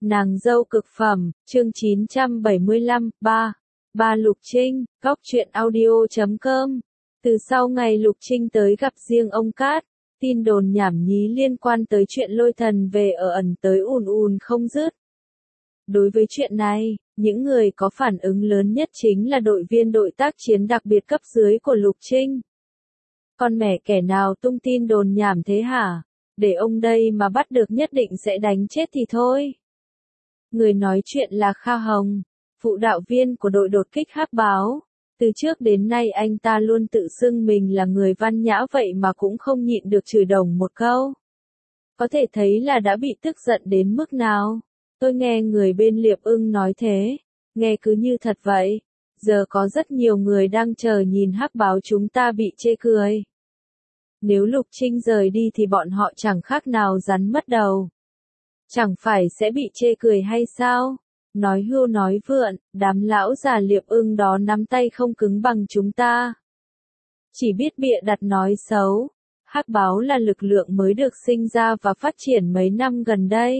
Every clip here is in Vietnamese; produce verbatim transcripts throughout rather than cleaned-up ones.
Nàng dâu cực phẩm, chương chín trăm bảy mươi lăm, ba. Ba Lục Trinh, góc truyện audio chấm com. Từ sau ngày Lục Trinh tới gặp riêng ông Cát, tin đồn nhảm nhí liên quan tới chuyện lôi thần về ở ẩn tới ùn ùn không dứt. Đối với chuyện này, những người có phản ứng lớn nhất chính là đội viên đội tác chiến đặc biệt cấp dưới của Lục Trinh. Con mẹ kẻ nào tung tin đồn nhảm thế hả? Để ông đây mà bắt được nhất định sẽ đánh chết thì thôi. Người nói chuyện là Kha Hồng, phụ đạo viên của đội đột kích Hắc Báo. Từ trước đến nay anh ta luôn tự xưng mình là người văn nhã vậy mà cũng không nhịn được chửi đồng một câu. Có thể thấy là đã bị tức giận đến mức nào. Tôi nghe người bên Liệp Ưng nói thế, nghe cứ như thật vậy. Giờ có rất nhiều người đang chờ nhìn Hắc Báo chúng ta bị chê cười. Nếu Lục Trinh rời đi thì bọn họ chẳng khác nào rắn mất đầu. Chẳng phải sẽ bị chê cười hay sao? Nói hưu nói vượn, đám lão già Liệp Ưng đó nắm tay không cứng bằng chúng ta. Chỉ biết bịa đặt nói xấu. Hắc Báo là lực lượng mới được sinh ra và phát triển mấy năm gần đây.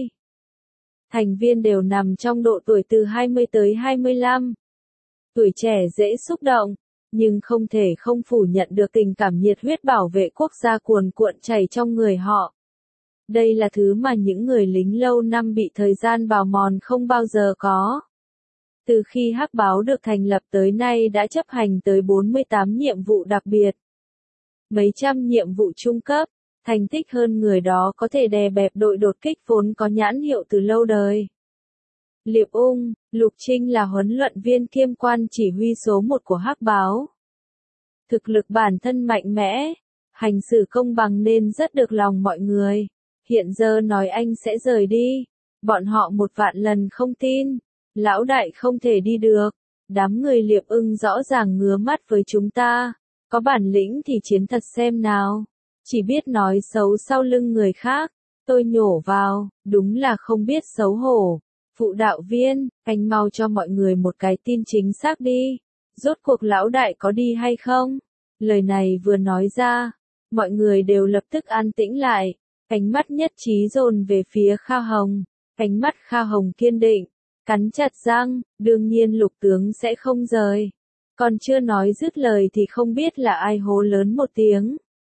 Thành viên đều nằm trong độ tuổi từ hai mươi tới hai mươi lăm. Tuổi trẻ dễ xúc động, nhưng không thể không phủ nhận được tình cảm nhiệt huyết bảo vệ quốc gia cuồn cuộn chảy trong người họ. Đây là thứ mà những người lính lâu năm bị thời gian bào mòn không bao giờ có. Từ khi Hắc Báo được thành lập tới nay đã chấp hành tới bốn mươi tám nhiệm vụ đặc biệt. Mấy trăm nhiệm vụ trung cấp, thành tích hơn người đó có thể đè bẹp đội đột kích vốn có nhãn hiệu từ lâu đời. Liệp Ung, Lục Trinh là huấn luyện viên kiêm quan chỉ huy số một của Hắc Báo. Thực lực bản thân mạnh mẽ, hành xử công bằng nên rất được lòng mọi người. Hiện giờ nói anh sẽ rời đi, bọn họ một vạn lần không tin. Lão đại không thể đi được, đám người Liệp Ưng rõ ràng ngứa mắt với chúng ta. Có bản lĩnh thì chiến thật xem nào, chỉ biết nói xấu sau lưng người khác. Tôi nhổ vào, đúng là không biết xấu hổ. Phụ đạo viên, anh mau cho mọi người một cái tin chính xác đi. Rốt cuộc lão đại có đi hay không? Lời này vừa nói ra, mọi người đều lập tức an tĩnh lại. Ánh mắt nhất trí dồn về phía Kha Hồng. Ánh mắt Kha Hồng kiên định, cắn chặt răng, đương nhiên Lục tướng sẽ không rời. Còn chưa nói dứt lời thì không biết là ai hô lớn một tiếng.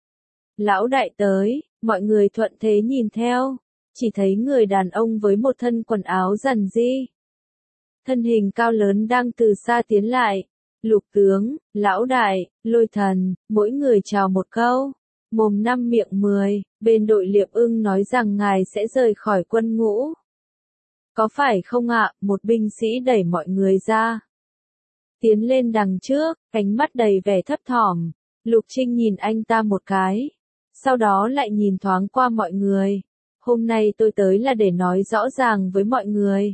Lão đại tới, mọi người thuận thế nhìn theo. Chỉ thấy người đàn ông với một thân quần áo rằn ri. Thân hình cao lớn đang từ xa tiến lại. Lục tướng, lão đại, lôi thần, mỗi người chào một câu. Mồm năm miệng mười, bên đội Liệp Ưng nói rằng ngài sẽ rời khỏi quân ngũ. Có phải không ạ? Một binh sĩ đẩy mọi người ra. Tiến lên đằng trước, ánh mắt đầy vẻ thấp thỏm. Lục Trinh nhìn anh ta một cái. Sau đó lại nhìn thoáng qua mọi người. Hôm nay tôi tới là để nói rõ ràng với mọi người.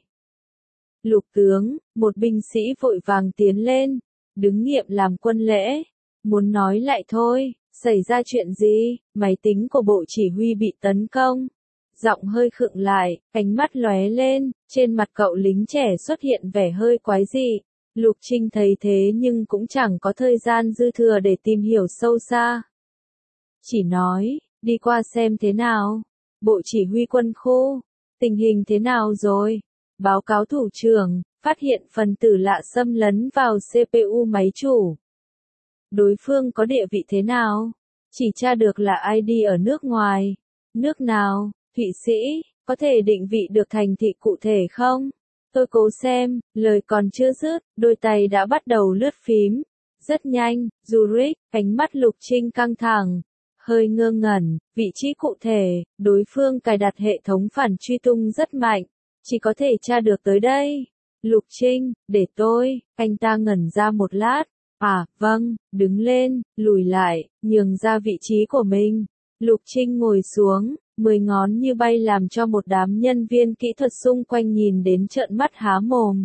Lục tướng, một binh sĩ vội vàng tiến lên. Đứng nghiệm làm quân lễ. Muốn nói lại thôi. Xảy ra chuyện gì? Máy tính của bộ chỉ huy bị tấn công. Giọng hơi khựng lại, ánh mắt lóe lên, trên mặt cậu lính trẻ xuất hiện vẻ hơi quái dị. Lục Trinh thấy thế nhưng cũng chẳng có thời gian dư thừa để tìm hiểu sâu xa. Chỉ nói, đi qua xem thế nào. Bộ chỉ huy quân khu, tình hình thế nào rồi? Báo cáo thủ trưởng, phát hiện phần tử lạ xâm lấn vào xê pê u máy chủ. Đối phương có địa vị thế nào? Chỉ tra được là i đê ở nước ngoài. Nước nào? Thụy Sĩ, có thể định vị được thành thị cụ thể không? Tôi cố xem, lời còn chưa dứt, đôi tay đã bắt đầu lướt phím. Rất nhanh, Zurich, ánh mắt Lục Trinh căng thẳng. Hơi ngơ ngẩn, vị trí cụ thể, đối phương cài đặt hệ thống phản truy tung rất mạnh. Chỉ có thể tra được tới đây. Lục Trinh, để tôi, anh ta ngẩn ra một lát. À, vâng, đứng lên, lùi lại, nhường ra vị trí của mình. Lục Trinh ngồi xuống, mười ngón như bay làm cho một đám nhân viên kỹ thuật xung quanh nhìn đến trợn mắt há mồm.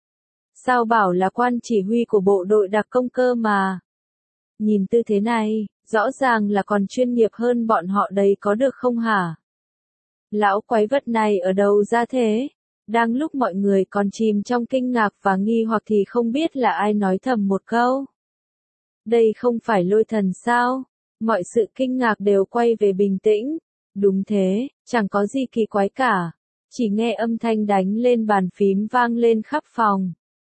Sao bảo là quan chỉ huy của bộ đội đặc công cơ mà. Nhìn tư thế này, rõ ràng là còn chuyên nghiệp hơn bọn họ đấy có được không hả? Lão quái vật này ở đâu ra thế? Đang lúc mọi người còn chìm trong kinh ngạc và nghi hoặc thì không biết là ai nói thầm một câu. Đây không phải lôi thần sao? Mọi sự kinh ngạc đều quay về bình tĩnh. Đúng thế, chẳng có gì kỳ quái cả. Chỉ nghe âm thanh đánh lên bàn phím vang lên khắp phòng.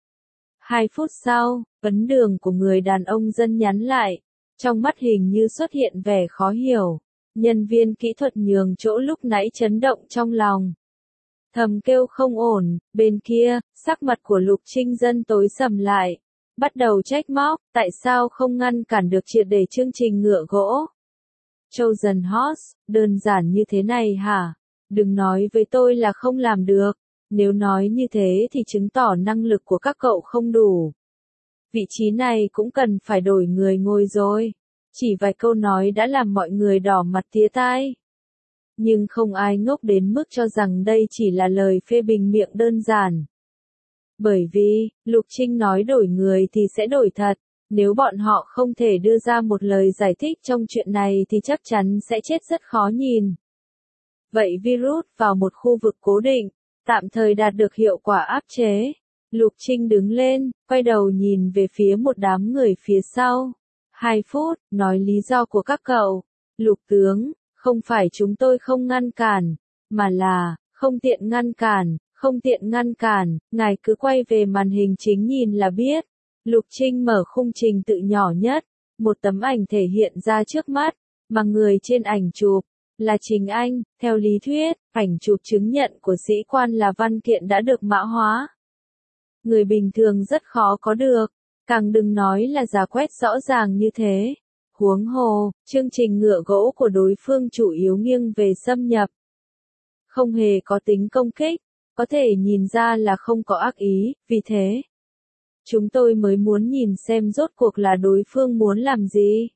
Hai phút sau, ấn đường của người đàn ông dân nhắn lại. Trong mắt hình như xuất hiện vẻ khó hiểu. Nhân viên kỹ thuật nhường chỗ lúc nãy chấn động trong lòng. Thầm kêu không ổn, bên kia, sắc mặt của Lục Trinh Dân tối sầm lại. Bắt đầu trách móc, tại sao không ngăn cản được triệt để chương trình ngựa gỗ. Trojan Horse, đơn giản như thế này hả? Đừng nói với tôi là không làm được. Nếu nói như thế thì chứng tỏ năng lực của các cậu không đủ. Vị trí này cũng cần phải đổi người ngồi rồi. Chỉ vài câu nói đã làm mọi người đỏ mặt tía tai. Nhưng không ai ngốc đến mức cho rằng đây chỉ là lời phê bình miệng đơn giản. Bởi vì, Lục Trinh nói đổi người thì sẽ đổi thật. Nếu bọn họ không thể đưa ra một lời giải thích trong chuyện này thì chắc chắn sẽ chết rất khó nhìn. Vậy virus vào một khu vực cố định, tạm thời đạt được hiệu quả áp chế. Lục Trinh đứng lên, quay đầu nhìn về phía một đám người phía sau. Hai phút, nói lý do của các cậu. Lục tướng, không phải chúng tôi không ngăn cản, mà là, không tiện ngăn cản, không tiện ngăn cản, ngài cứ quay về màn hình chính nhìn là biết. Lục Trinh mở khung trình tự nhỏ nhất, một tấm ảnh thể hiện ra trước mắt, mà người trên ảnh chụp là chính anh. Theo lý thuyết, ảnh chụp chứng nhận của sĩ quan là văn kiện đã được mã hóa. Người bình thường rất khó có được, càng đừng nói là giả quét rõ ràng như thế. Huống hồ, chương trình ngựa gỗ của đối phương chủ yếu nghiêng về xâm nhập. Không hề có tính công kích, có thể nhìn ra là không có ác ý, vì thế. Chúng tôi mới muốn nhìn xem rốt cuộc là đối phương muốn làm gì.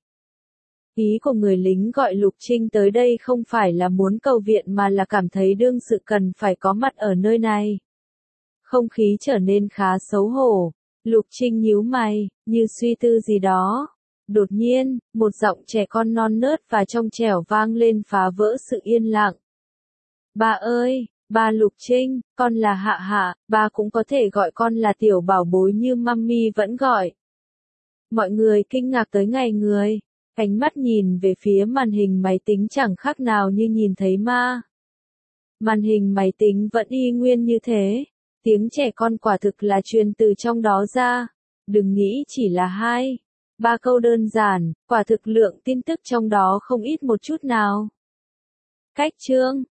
Ý của người lính gọi Lục Trinh tới đây không phải là muốn cầu viện mà là cảm thấy đương sự cần phải có mặt ở nơi này. Không khí trở nên khá xấu hổ. Lục Trinh nhíu mày, như suy tư gì đó. Đột nhiên, một giọng trẻ con non nớt và trong trẻo vang lên phá vỡ sự yên lặng. Ba ơi, ba Lục Trinh, con là Hạ Hạ, ba cũng có thể gọi con là tiểu bảo bối như mummy vẫn gọi. Mọi người kinh ngạc tới ngày người, ánh mắt nhìn về phía màn hình máy tính chẳng khác nào như nhìn thấy ma. Màn hình máy tính vẫn y nguyên như thế, tiếng trẻ con quả thực là truyền từ trong đó ra, đừng nghĩ chỉ là hai, ba câu đơn giản, quả thực lượng tin tức trong đó không ít một chút nào. Cách chương